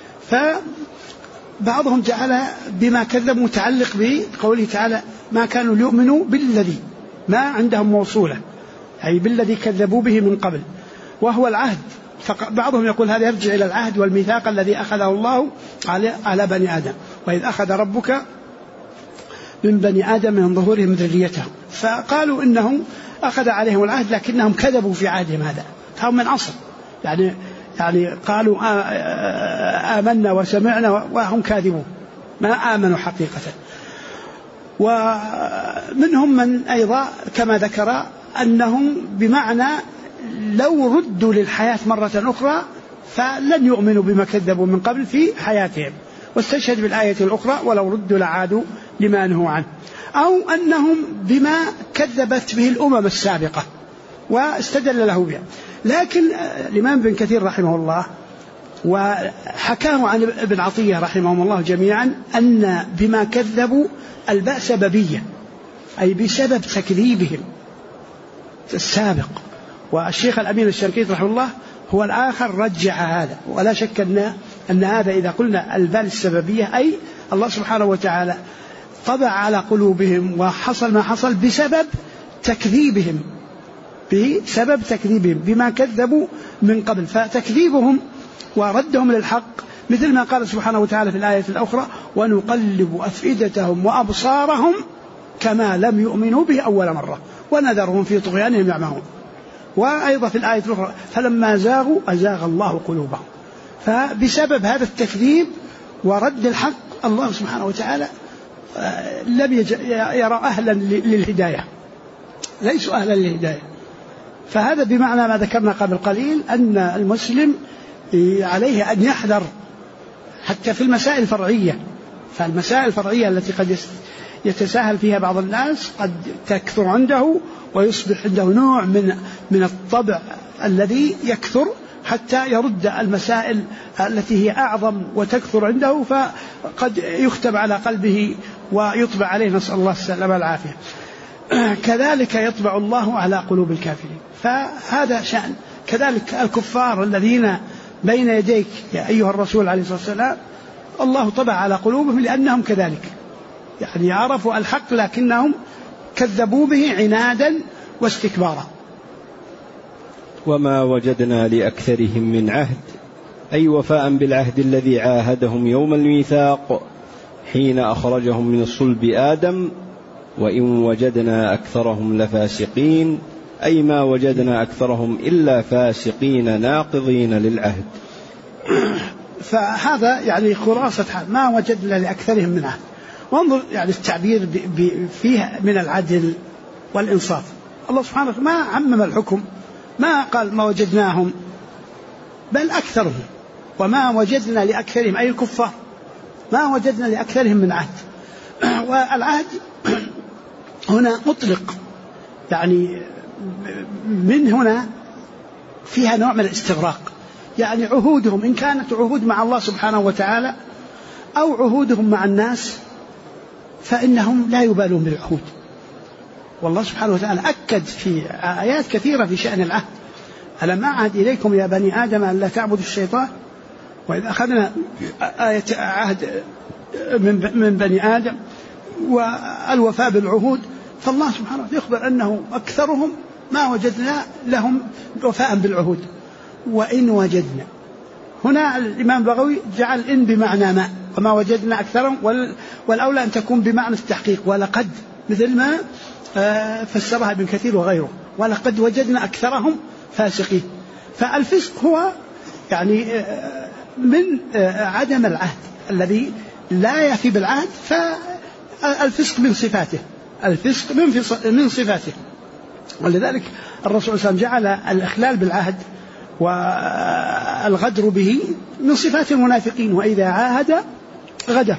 A: فبعضهم جعل بما كذبوا متعلق بقوله تعالى ما كانوا ليؤمنوا بالذي، ما عندهم موصولة، أي بالذي كذبوا به من قبل وهو العهد. فبعضهم يقول هذا يرجع إلى العهد والميثاق الذي أخذه الله على بني آدم، وإذ أخذ ربك من بني آدم من ظهورهم ذريتهم، فقالوا إنه أخذ عليهم العهد لكنهم كذبوا في عهدهم هذا، فهم من أصل يعني قالوا آمنا وسمعنا وهم كاذبون، ما آمنوا حقيقة. ومنهم من أيضا كما ذكر أنهم بمعنى لو ردوا للحياة مرة أخرى فلن يؤمنوا بما كذبوا من قبل في حياتهم، واستشهد بالآية الأخرى ولو ردوا لعادوا لما نهوا عنه، أو أنهم بما كذبت به الأمم السابقة واستدل له بها. لكن الإمام ابن كثير رحمه الله وحكاه عن ابن عطية رحمهم الله جميعا أن بما كذبوا الباء سببية، أي بسبب تكذيبهم السابق. والشيخ الأمين الشنقيطي رحمه الله هو الآخر رجع هذا، ولا شك أن هذا إذا قلنا الباء السببية أي الله سبحانه وتعالى طبع على قلوبهم وحصل ما حصل بسبب تكذيبهم بما كذبوا من قبل، فتكذيبهم وردهم للحق مثل ما قال سبحانه وتعالى في الآية الأخرى ونقلب أفئدتهم وأبصارهم كما لم يؤمنوا به أول مرة ونذرهم في طغيانهم يعمهون. وأيضا في الآية الأخرى فلما زاغوا أزاغ الله قلوبهم. فبسبب هذا التكذيب ورد الحق الله سبحانه وتعالى لم يرى أهلا للهداية، ليسوا أهلا للهداية. فهذا بمعنى ما ذكرنا قبل قليل أن المسلم عليه أن يحذر حتى في المسائل الفرعية، فالمسائل الفرعية التي قد يتساهل فيها بعض الناس قد تكثر عنده ويصبح عنده نوع من الطبع الذي يكثر حتى يرد المسائل التي هي أعظم وتكثر عنده، فقد يختم على قلبه ويطبع عليه، نسأل الله السلامة والعافية. كذلك يطبع الله على قلوب الكافرين، فهذا شأن. كذلك الكفار الذين بين يديك يا أيها الرسول عليه الصلاة والسلام الله طبع على قلوبهم لأنهم كذلك، يعني عرفوا الحق لكنهم كذبوا به عنادا واستكبارا.
B: وما وجدنا لأكثرهم من عهد، أي وفاء بالعهد الذي عاهدهم يوم الميثاق حين أخرجهم من صلب آدم، وإن وجدنا أكثرهم لفاسقين، أي ما وجدنا أكثرهم إلا فاسقين ناقضين للعهد.
A: فهذا يعني خلاصة ما وجدنا لأكثرهم من عهد. وانظر يعني التعبير فيه من العدل والإنصاف. الله سبحانه وتعالى ما عمم الحكم، ما قال ما وجدناهم، بل أكثرهم. وما وجدنا لأكثرهم أي الكفار ما وجدنا لأكثرهم من عهد. والعهد هنا مطلق، يعني من هنا فيها نوع من الاستغراق، يعني عهودهم إن كانت عهود مع الله سبحانه وتعالى أو عهودهم مع الناس فإنهم لا يبالون بالعهود. والله سبحانه وتعالى أكد في آيات كثيرة في شأن العهد: ألم أعهد إليكم يا بني آدم أن لا تعبدوا الشيطان وإذ أخذنا آية عهد من بني آدم والوفاء بالعهود. فالله سبحانه وتعالى يخبر أنه أكثرهم ما وجدنا لهم وفاء بالعهود. وإن وجدنا، هنا الإمام البغوي جعل إن بمعنى ما، وما وجدنا أكثرهم، والأولى أن تكون بمعنى التحقيق، ولقد، مثل ما فسرها ابن كثير وغيره، ولقد وجدنا أكثرهم فاسقين. فالفسق هو يعني من عدم العهد الذي لا يفي بالعهد، فالفسق من صفاته، الفسق من صفاته. ولذلك الرسول صلى الله عليه وسلم جعل الإخلال بالعهد والغدر به من صفات المنافقين، وإذا عاهد غدر.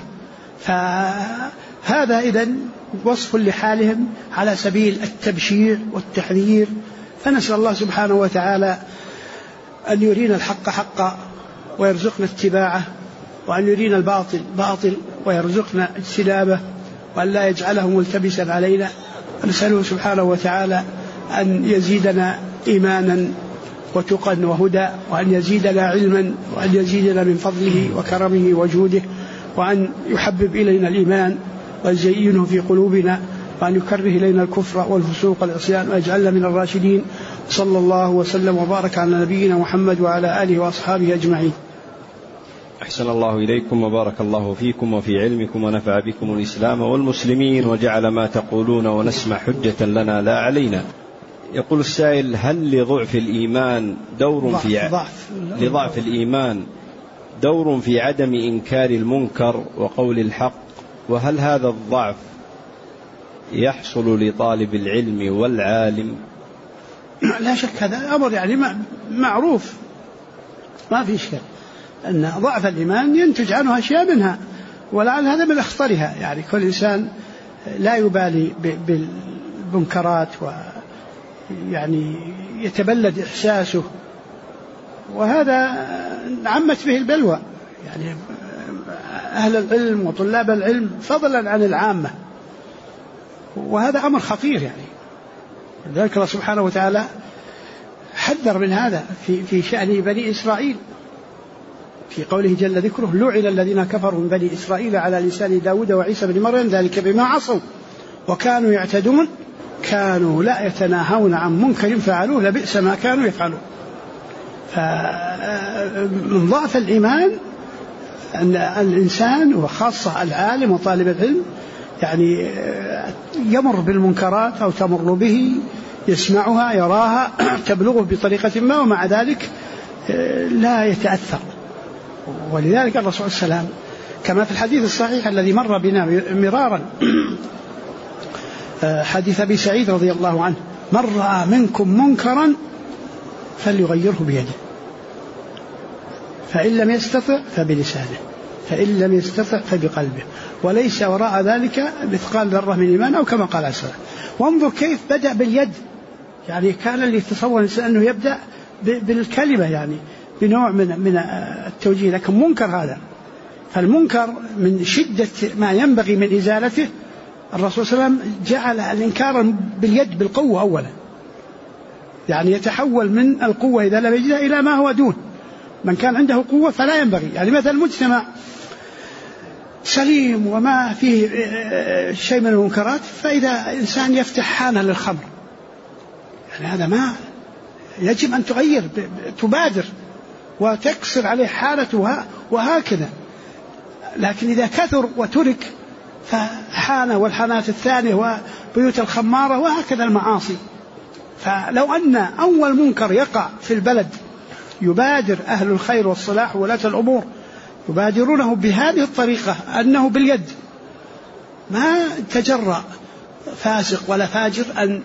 A: فهذا إذن وصف لحالهم على سبيل التبشير والتحذير. فنسأل الله سبحانه وتعالى أن يرينا الحق حقا ويرزقنا اتباعه، وأن يرينا الباطل باطل ويرزقنا اجتنابه، وأن لا يجعله ملتبسا علينا. ونسأله سبحانه وتعالى أن يزيدنا إيمانا وتقا وهدى، وأن يزيدنا علما، وأن يزيدنا من فضله وكرمه وجوده، وأن يحبب إلينا الإيمان ويزينه في قلوبنا، وأن يكره إلينا الكفر والفسوق والعصيان، ويجعلنا من الراشدين. صلى الله وسلم وبارك على نبينا محمد وعلى آله وأصحابه أجمعين.
B: أحسن الله إليكم وبارك الله فيكم وفي علمكم، ونفع بكم الإسلام والمسلمين، وجعل ما تقولون ونسمع حجة لنا لا علينا. يقول السائل: هل لضعف الإيمان دور لضعف الإيمان دور في عدم إنكار المنكر وقول الحق؟ وهل هذا الضعف يحصل لطالب العلم والعالم؟
A: لا شك هذا أمر يعني معروف، ما في إشكال أن ضعف الإيمان ينتج عنه أشياء منها، ولعل هذا من أخطرها. يعني كل إنسان لا يبالي بالمنكرات، ويعني يتبلد إحساسه، وهذا عمت به البلوى. يعني أهل العلم وطلاب العلم فضلا عن العامة، وهذا أمر خطير. يعني لذلك الله سبحانه وتعالى حذر من هذا في شأن بني إسرائيل في قوله جل ذكره: لعن الذين كفروا من بني إسرائيل على لسان داود وعيسى بن مريم ذلك بما عصوا وكانوا يعتدون كانوا لا يتناهون عن منكر فعلوه لبئس ما كانوا يفعلون. فمن ضعف الإيمان أن الإنسان وخاصة العالم وطالب العلم يعني يمر بالمنكرات أو تمر به، يسمعها يراها تبلغه بطريقة ما، ومع ذلك لا يتأثر. ولذلك الرسول صلى الله عليه وسلم كما في الحديث الصحيح الذي مر بنا مرارا، حديث أبي سعيد رضي الله عنه: من رأى منكم منكرا فليغيره بيده، فإن لم يستطع فبلسانه، فإن لم يستطع فبقلبه، وليس وراء ذلك مثقال ذرة من إيمان، أو كما قال عليه الصلاة والسلام. وانظر كيف بدأ باليد. يعني كان اللي يتصور الإنسان أنه يبدأ بالكلمة، يعني بنوع من التوجيه، لكن منكر هذا. فالمنكر من شدة ما ينبغي من إزالته الرسول صلى الله عليه وسلم جعل الإنكار باليد بالقوة أولا، يعني يتحول من القوة إذا لم يجدها إلى ما هو دون. من كان عنده قوة فلا ينبغي، يعني مثلا مجتمع سليم وما فيه شيء من المنكرات، فإذا إنسان يفتح حانة للخمر، يعني هذا ما يجب أن تغير، تبادر وتكسر عليه حالته وهكذا. لكن إذا كثر وترك فحانة والحانات الثانية وبيوت الخمارة وهكذا المعاصي. فلو أن أول منكر يقع في البلد يبادر أهل الخير والصلاح ولاة الأمور يبادرونه بهذه الطريقة أنه باليد، ما تجرأ فاسق ولا فاجر أن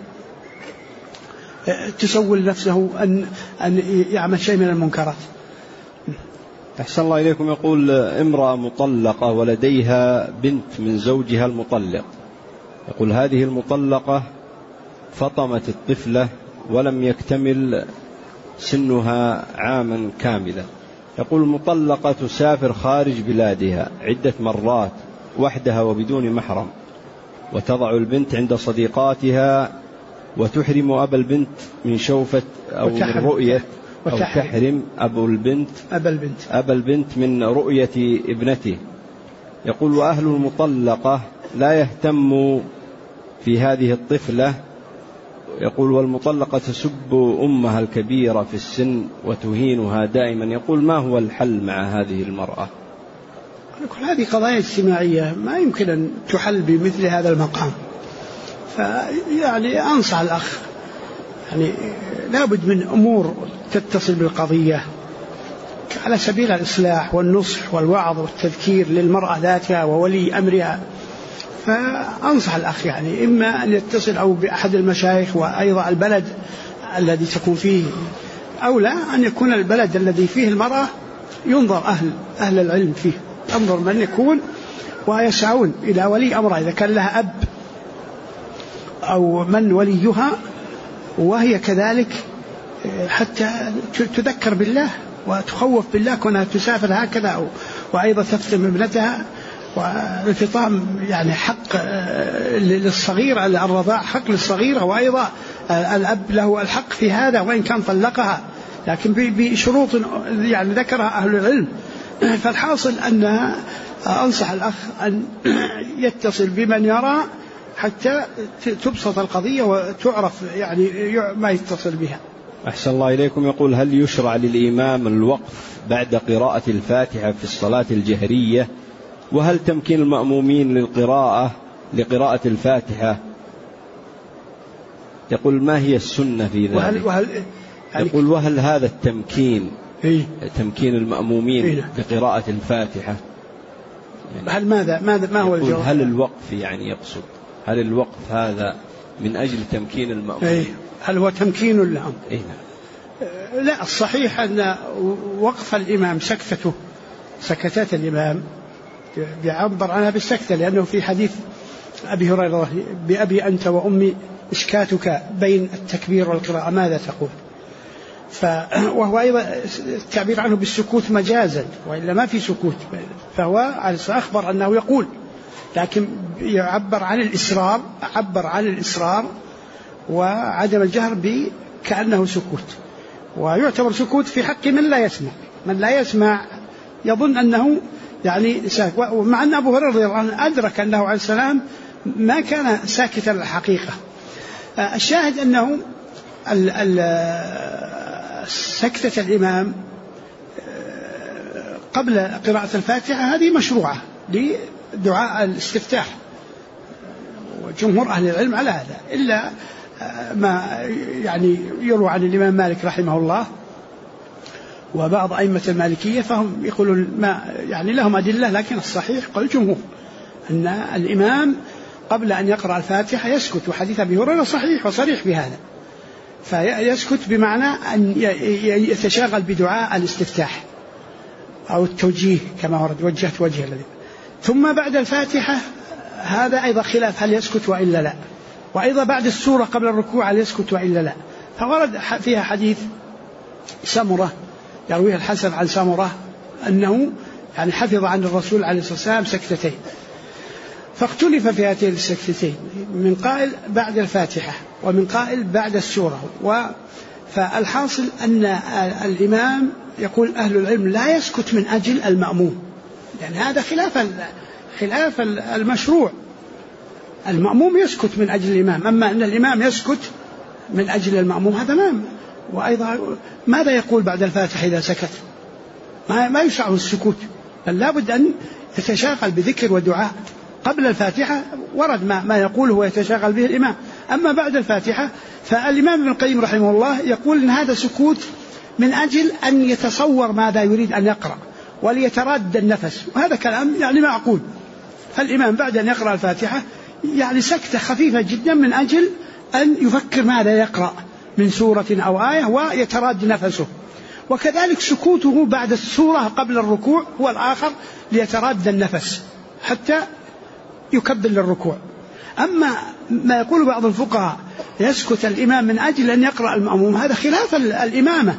A: تسول نفسه أن يعمل شيء من المنكرات.
B: أحسن الله إليكم. يقول: امرأة مطلقة ولديها بنت من زوجها المطلق، يقول: هذه المطلقة فطمت الطفلة ولم يكتمل سنها عاما كاملا. يقول: المطلقة تسافر خارج بلادها عدة مرات وحدها وبدون محرم، وتضع البنت عند صديقاتها وتحرم أبا البنت من شوفة أو من رؤية، أو تحرم أبا البنت من رؤية ابنته. يقول: وأهل المطلقة لا يهتموا في هذه الطفلة يقول والمطلقة تسب أمها الكبيرة في السن وتهينها دائما، يقول ما هو الحل مع هذه المرأة؟
A: هذه قضايا اجتماعية ما يمكن أن تحل بمثل هذا المقام. فيعني أنصح الأخ يعني لابد من أمور تتصل بالقضية على سبيل الإصلاح والنصح والوعظ والتذكير للمرأة ذاتها وولي أمرها. فأنصح الأخ يعني إما أن يتصل أو بأحد المشايخ وأيضا البلد الذي تكون فيه، أو لا أن يكون البلد الذي فيه المرأة ينظر أهل العلم فيه، انظر من يكون ويسعون إلى ولي أمرها إذا كان لها أب أو من وليها، وهي كذلك حتى تذكر بالله وتخوف بالله كونها تسافر هكذا، وأيضا تفتم ابنتها. والفطام يعني حق للصغيرة، الرضاع حق للصغيرة، وأيضا الأب له الحق في هذا وإن كان طلقها، لكن بشروط يعني ذكرها أهل العلم. فالحاصل أن أنصح الأخ أن يتصل بمن يرى حتى تبسط القضية وتعرف يعني ما يتصل بها.
B: أحسن الله إليكم. يقول هل يشرع للإمام الوقف بعد قراءة الفاتحة في الصلاة الجهرية؟ وهل تمكين المأمومين لقراءة الفاتحة؟ يقول ما هي السنة في ذلك؟ يقول وهل هذا التمكين تمكين المأمومين لقراءة الفاتحة
A: هل ما هو الجواب؟
B: هل الوقف يعني يقصد هل الوقف هذا من أجل تمكين المأمومين؟
A: هل هو تمكين لهم؟ لا، الصحيح أن وقف الإمام سكتات الإمام يعبر عنها بالسكتة، لأنه في حديث أبي هريرة بأبي أنت وأمي إشكاتك بين التكبير والقراءة ماذا تقول؟ وهو أيضا التعبير عنه بالسكوت مجازا، وإلا ما في سكوت، فهو أخبر أنه يقول، لكن يعبر عن الإصرار وعدم الجهر كأنه سكوت، ويعتبر سكوت في حق من لا يسمع يظن أنه يعني ساكت، ومع أن أبو هريرة رضي الله عنه أدرك أنه عليه السلام ما كان ساكتا الحقيقة. الشاهد أنه سكتة الإمام قبل قراءة الفاتحة هذه مشروعة لدعاء الاستفتاح، وجمهور أهل العلم على هذا، إلا ما يعني يروى عن الإمام مالك رحمه الله وبعض أئمة المالكية، فهم يقولون ما يعني لهم أدلة، لكن الصحيح قال الجمهور أن الإمام قبل أن يقرأ الفاتحة يسكت، وحديث أبي هريرة صحيح وصريح بهذا، فيسكت بمعنى أن يتشاغل بدعاء الاستفتاح أو التوجيه كما ورد وجهت وجه الذي، ثم بعد الفاتحة هذا أيضا خلاف هل يسكت وإلا لا، وأيضا بعد السورة قبل الركوع هل يسكت وإلا لا. فورد فيها حديث سمرة يرويه الحسن عن سمرة أنه يعني حفظ عن الرسول عليه الصلاة والسلام سكتتين، فاختلف في هاتين السكتتين، من قائل بعد الفاتحة ومن قائل بعد السورة. فالحاصل أن الإمام يقول أهل العلم لا يسكت من أجل المأموم، لأن هذا خلاف المشروع. المأموم يسكت من أجل الإمام، أما أن الإمام يسكت من أجل المأموم هذا ما. وأيضا ماذا يقول بعد الفاتحة إذا سكت؟ ما يشعر السكوت، بل لابد أن يتشاغل بذكر ودعاء. قبل الفاتحة ورد ما يقوله ويتشاغل به الإمام، أما بعد الفاتحة فالإمام ابن القيم رحمه الله يقول إن هذا سكوت من أجل أن يتصور ماذا يريد أن يقرأ وليتراد النفس، وهذا كلام يعني معقول. فالإمام بعد أن يقرأ الفاتحة يعني سكتة خفيفة جدا من أجل أن يفكر ماذا يقرأ من سورة أو آية ويتراد نفسه، وكذلك سكوته بعد السورة قبل الركوع هو الآخر ليتراد النفس حتى يكبل للركوع. أما ما يقول بعض الفقهاء يسكت الإمام من أجل أن يقرأ المأموم، هذا خلاف الإمامة،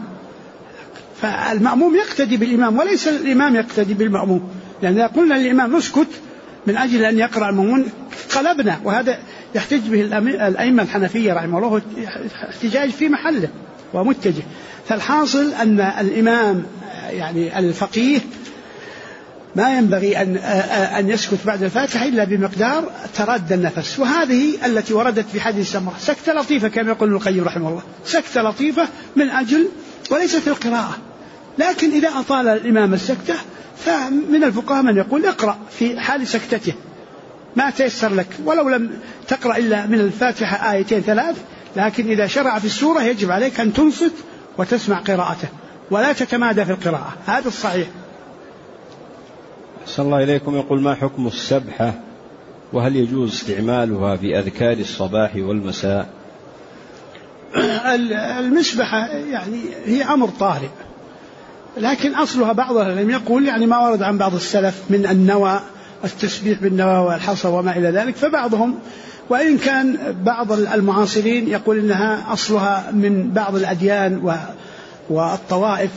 A: فالمأموم يقتدي بالإمام وليس الإمام يقتدي بالمأموم، لأن قلنا الإمام نسكت من أجل أن يقرأ المأمون قلبنا، وهذا يحتج به الأئمة الحنفية رحمه الله احتجاج في محله ومتجه. فالحاصل أن الإمام يعني الفقيه ما ينبغي أن يسكت بعد الفاتحة إلا بمقدار تراد النفس. وهذه التي وردت في حديث سمرة سكتة لطيفة كما يقول ابن القيم رحمه الله، سكتة لطيفة من أجل وليست القراءة. لكن إذا أطال الإمام السكتة فمن الفقهاء من يقول اقرأ في حال سكتته ما تيسر لك، ولو لم تقرأ إلا من الفاتحة آيتين 3، لكن إذا شرع في السورة يجب عليك أن تنصت وتسمع قراءته ولا تتمادى في القراءة، هذا الصحيح.
B: أحسن الله إليكم. يقول ما حكم السبحة وهل يجوز استعمالها في أذكار الصباح والمساء؟
A: المسبحة يعني هي أمر طارئ، لكن أصلها بعضها لم يقول يعني ما ورد عن بعض السلف من النوى، التسبيح بالنوى والحصى وما إلى ذلك، فبعضهم وإن كان بعض المعاصرين يقول إنها أصلها من بعض الأديان والطوائف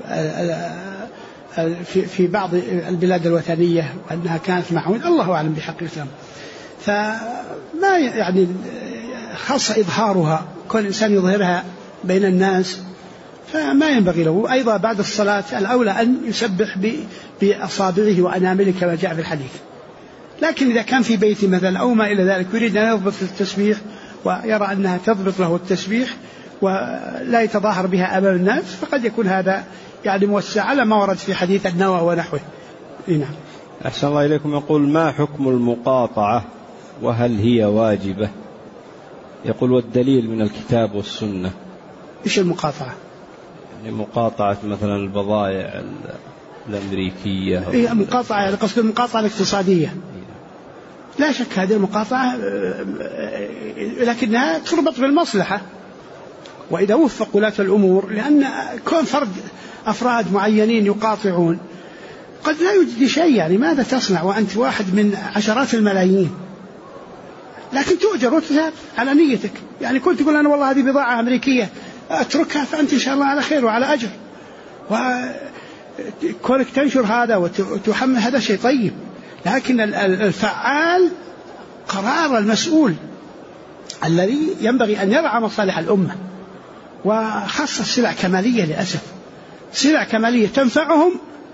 A: في بعض البلاد الوثنية، وأنها كانت معون، الله أعلم بحق الإسلام. فما يعني خاصة إظهارها، كل إنسان يظهرها بين الناس فما ينبغي له. أيضا بعد الصلاة الأولى أن يسبح بأصابعه وأنامله كما جاء في الحديث. لكن إذا كان في بيت مثلا أو ما إلى ذلك يريد أن يضبط التسبيح ويرى أنها تضبط له التسبيح ولا يتظاهر بها أمام الناس، فقد يكون هذا يعني موسع على ما ورد في حديث النوى ونحوه. نعم.
B: أحسن الله إليكم. يقول ما حكم المقاطعة وهل هي واجبة؟ يقول والدليل من الكتاب والسنة.
A: إيش المقاطعة؟
B: يعني مقاطعة مثلا البضائع الأمريكية.
A: هي مقاطعة يعني قصد المقاطعة الاقتصادية. لا شك هذه المقاطعة، لكنها تربط بالمصلحة، وإذا وفق ولاة الأمور، لأن كون فرد أفراد معينين يقاطعون قد لا يجدي شيء، يعني ماذا تصنع وأنت واحد من عشرات الملايين؟ لكن تؤجر وتثاب على نيتك. يعني كنت تقول أنا والله هذه بضاعة أمريكية أتركها، فأنت إن شاء الله على خير وعلى أجر، وكونك تنشر هذا وتحمل هذا شيء طيب. لكن الفعال قرار المسؤول الذي ينبغي أن يرعى مصالح الأمة، وخاصة السلع كمالية للأسف، سلع كمالية تنفعهم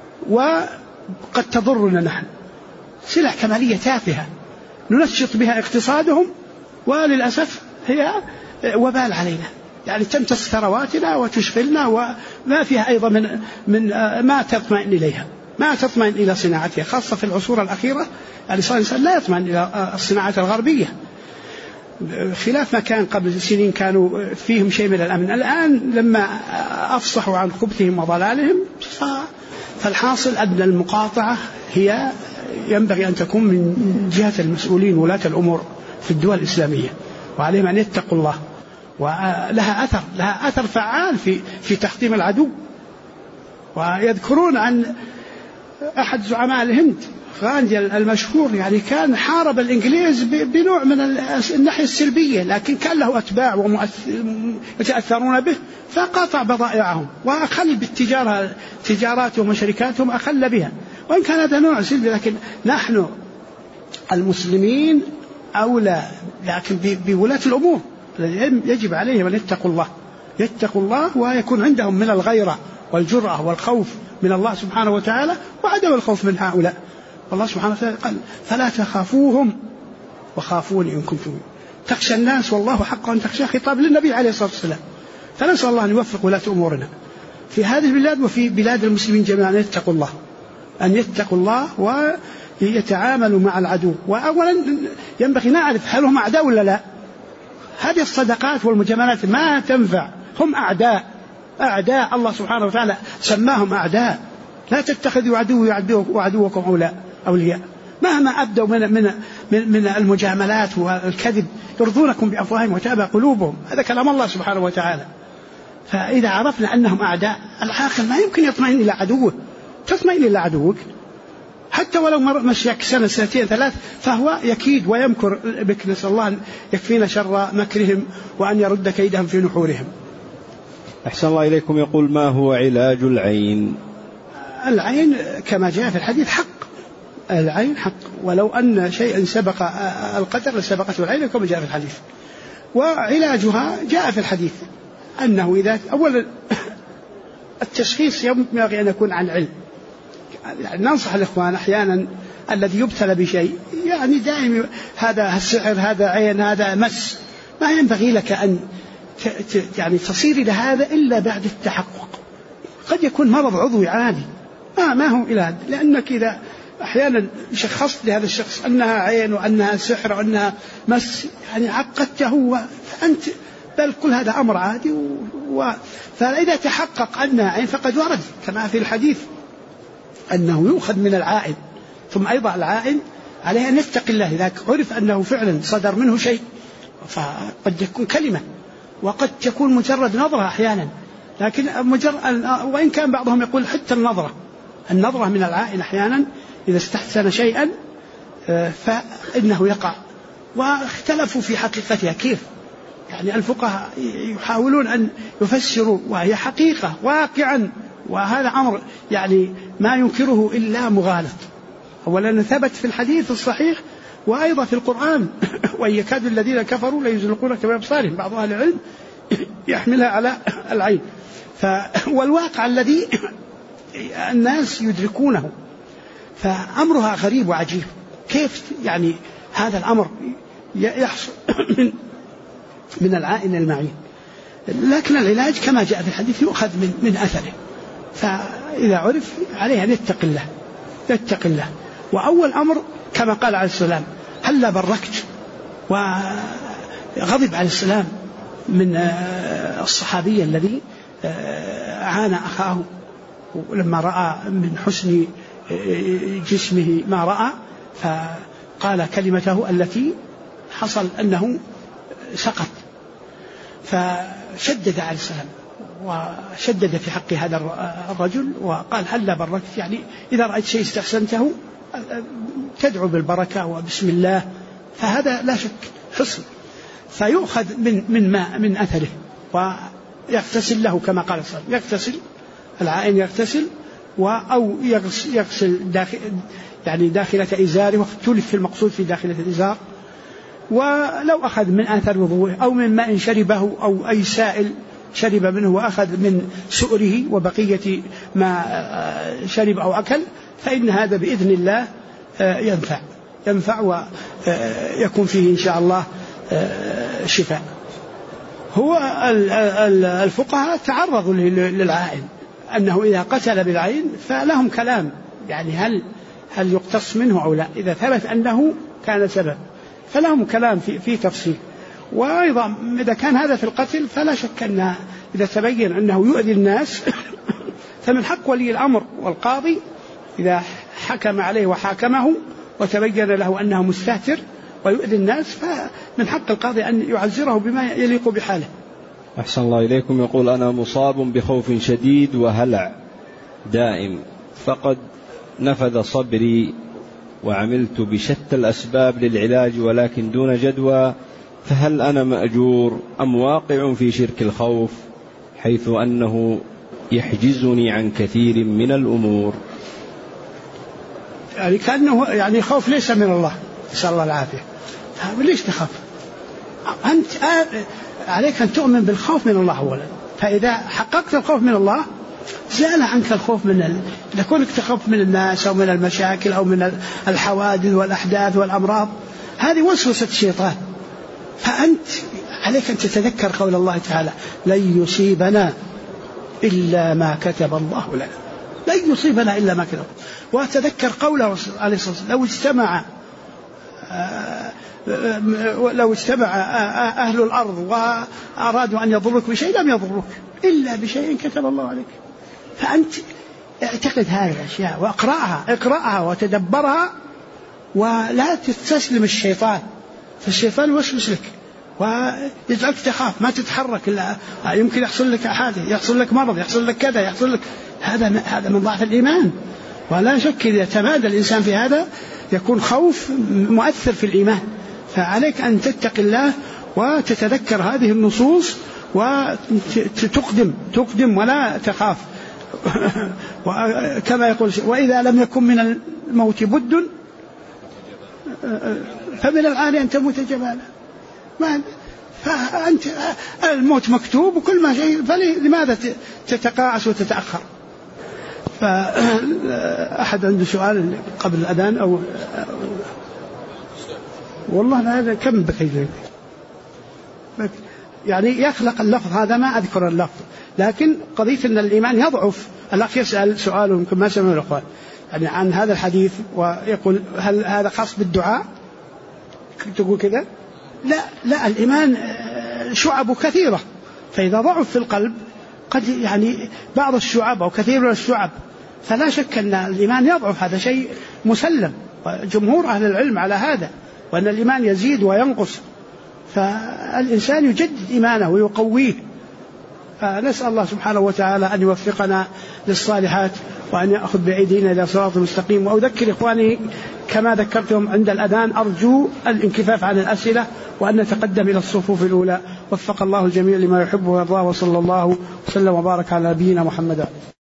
A: وقد تضرنا نحن، سلع كمالية تافهة ننشط بها اقتصادهم وللأسف هي وبال علينا، يعني تمتص ثرواتنا وتشغلنا، وما فيها أيضا من ما تطمئن إليها، ما تطمئن إلى صناعتها، خاصة في العصور الأخيرة. يعني صار الإنسان لا يطمئن إلى الصناعات الغربية، خلاف ما كان قبل سنين كانوا فيهم شيء من الأمن. الآن لما أفصحوا عن خبثهم وضلالهم، فالحاصل أن المقاطعة هي ينبغي أن تكون من جهة المسؤولين ولاة الأمور في الدول الإسلامية، وعليهم أن يتقوا الله، ولها أثر فعال في تحطيم العدو. ويذكرون عن أحد زعماء الهند غاندي المشهور، يعني كان حارب الإنجليز بنوع من الناحية السلبية، لكن كان له أتباع ويتأثرون به، فقاطع بضائعهم وأخل بالتجارة، تجاراتهم وشركاتهم أخل بها، وإن كان هذا نوع سلبي. لكن نحن المسلمين أولى، لكن بولاة الأمور يجب عليهم أن يتقوا الله ويكون عندهم من الغيرة والجرأة والخوف من الله سبحانه وتعالى وعدم الخوف من هؤلاء. والله سبحانه وتعالى قال فلا تخافوهم وخافوني إن كنتم تخشى الناس والله حق أن تخشى، خطاب للنبي عليه الصلاة والسلام. فنسأل الله أن يوفق ولاة أمورنا في هذه البلاد وفي بلاد المسلمين جميعا أن يتقوا الله ويتعاملوا مع العدو. وأولا ينبغي نعرف هل هم أعداء ولا لا. هذه الصدقات والمجاملات ما تنفع، هم أعداء الله سبحانه وتعالى سماهم أعداء. لا تتخذوا عدوي وعدوكم أولياء. مهما أبدوا من المجاملات والكذب يرضونكم بأفواههم وتأبى قلوبهم، هذا كلام الله سبحانه وتعالى. فإذا عرفنا أنهم أعداء، العاقل ما يمكن يطمئن إلى عدوه. تطمئن إلى عدوك حتى ولو مشيك سنة سنتين ثلاث، فهو يكيد ويمكر بك. نسأل الله أن يكفينا شر مكرهم وأن يرد كيدهم في نحورهم.
B: أحسن الله إليكم. يقول ما هو علاج العين؟
A: العين كما جاء في الحديث حق، العين حق، ولو أن شيئا سبق القدر لسبقته العين كما جاء في الحديث. وعلاجها جاء في الحديث أنه إذا أولا التشخيص ينبغي أن يكون عن علم، يعني ننصح الإخوان أحيانا الذي يبتلى بشيء يعني دائما هذا السحر، هذا عين، هذا مس، ما ينبغي لك أن يعني تصير إلى هذا إلا بعد التحقق. قد يكون مرض عضوي عادي ما هو إلى هذا، لأنك إذا أحيانا شخصت لهذا الشخص أنها عين وأنها سحر وأنها مس يعني عقدته، فأنت بل كل هذا أمر عادي فإذا تحقق أنها عين فقد ورد كما في الحديث أنه يؤخذ من العائن. ثم أيضا العائن عليه أن يتقي الله، إذا عرف أنه فعلا صدر منه شيء فقد يكون كلمة وقد تكون مجرد نظرة أحيانا، لكن وإن كان بعضهم يقول حتى النظرة من العائن أحيانا إذا استحسن شيئا فإنه يقع. واختلفوا في حقيقتها كيف، يعني الفقهاء يحاولون أن يفسروا وهي حقيقة واقعا، وهذا أمر يعني ما ينكره إلا مغالط. أولا ثبت في الحديث الصحيح وأيضا في القرآن وإن يكاد الذين كفروا ليزلقونك بأبصارهم، بعض أهل العلم يحملها على العين. والواقع الذي الناس يدركونه، فأمرها غريب وعجيب. كيف يعني هذا الأمر يحصل من العائن المعين؟ لكن العلاج كما جاء في الحديث يؤخذ من أثره، فإذا عرف عليه أن يتق الله. وأول أمر كما قال عليه السلام هلا بركت، وغضب عليه السلام من الصحابي الذي عانى أخاه لما رأى من حسن جسمه ما رأى، فقال كلمته التي حصل أنه سقط، فشدد عليه السلام وشدد في حق هذا الرجل وقال هلا بركت، يعني إذا رأيت شيء استحسنته تدعو بالبركة وبسم الله، فهذا لا شك حصن. فيؤخذ من أثره ويغتسل له كما قال صلى الله عليه وسلم، يغتسل العائن، يغتسل أو يغسل يعني داخلة إزاره، واختلف في المقصود في داخلة الإزار. ولو أخذ من أثر وضوءه أو من ماء شربه أو أي سائل شرب منه وأخذ من سؤره وبقية ما شرب أو أكل، فإن هذا بإذن الله ينفع ويكون فيه إن شاء الله شفاء. هو الفقهاء تعرضوا للعائن أنه إذا قتل بالعين فلهم كلام، يعني هل يقتص منه أو لا، إذا ثبت أنه كان سبب فلهم كلام في تفصيل. وأيضا إذا كان هذا في القتل فلا شك أن إذا تبين أنه يؤذي الناس فمن حق ولي الأمر والقاضي إذا حكم عليه وحاكمه وتبين له أنه مستهتر ويؤذي الناس، فمن حق القاضي أن يعزره بما يليق بحاله.
B: أحسن الله إليكم. يقول أنا مصاب بخوف شديد وهلع دائم، فقد نفذ صبري وعملت بشتى الأسباب للعلاج ولكن دون جدوى، فهل أنا مأجور أم واقع في شرك الخوف حيث أنه يحجزني عن كثير من الأمور؟
A: يعني كأنه يعني خوف ليس من الله، نسأل الله العافية. ليش تخاف؟ أنت عليك أن تؤمن بالخوف من الله أولا، فإذا حققت الخوف من الله زال عنك الخوف من لكونك تخاف من الناس أو من المشاكل أو من الحوادث والأحداث والأمراض، هذه وسوسة الشيطان. فأنت عليك أن تتذكر قول الله تعالى لن يصيبنا إلا ما كتب الله لنا، لن يصيبنا إلا ما كتب. وتذكر قوله عليه الصلاة والسلام لو اجتمع أهل الأرض وأرادوا أن يضروك بشيء لم يضروك إلا بشيء كتب الله عليك. فأنت اعتقد هذه الأشياء واقرأها وتدبرها، ولا تستسلم الشيطان، فالشيطان يوسوس لك ويجعلك تخاف ما تتحرك، إلا يمكن يحصل لك حادث، يحصل لك مرض، يحصل لك كذا، يحصل لك هذا من ضعف الإيمان. ولا شك إذا تمادى الإنسان في هذا يكون خوف مؤثر في الإيمان. فعليك أن تتقي الله وتتذكر هذه النصوص وتقدم ولا تخاف. كما يقول وإذا لم يكن من الموت بد فمن العار أن تموت جبانا. فأنت الموت مكتوب وكل ما شيء، فلماذا تتقاعس وتتأخر؟ فأحد عنده سؤال قبل الأذان أو والله هذا كم بكي يعني يخلق اللفظ، هذا ما أذكر اللفظ، لكن قضية أن الإيمان يضعف. الأخ يسأل سؤال يمكن ما سمعه الأخوان يعني عن هذا الحديث، ويقول هل هذا خاص بالدعاء؟ تقول كذا؟ لا الإيمان شعب كثيرة، فإذا ضعف في القلب قد يعني بعض الشعب أو كثير من الشعب، فلا شك أن الإيمان يضعف، هذا شيء مسلم، وجمهور أهل العلم على هذا، وأن الإيمان يزيد وينقص، فالإنسان يجدد إيمانه ويقويه. فنسأل الله سبحانه وتعالى أن يوفقنا للصالحات، وأن يأخذ بأيدينا إلى صراط مستقيم. وأذكر إخواني كما ذكرتهم عند الأذان، أرجو الانكفاف عن الأسئلة وأن نتقدم إلى الصفوف الأولى. وفق الله الجميع لما يحبه ويرضاه، وصلى الله وسلم وبارك على نبينا محمد.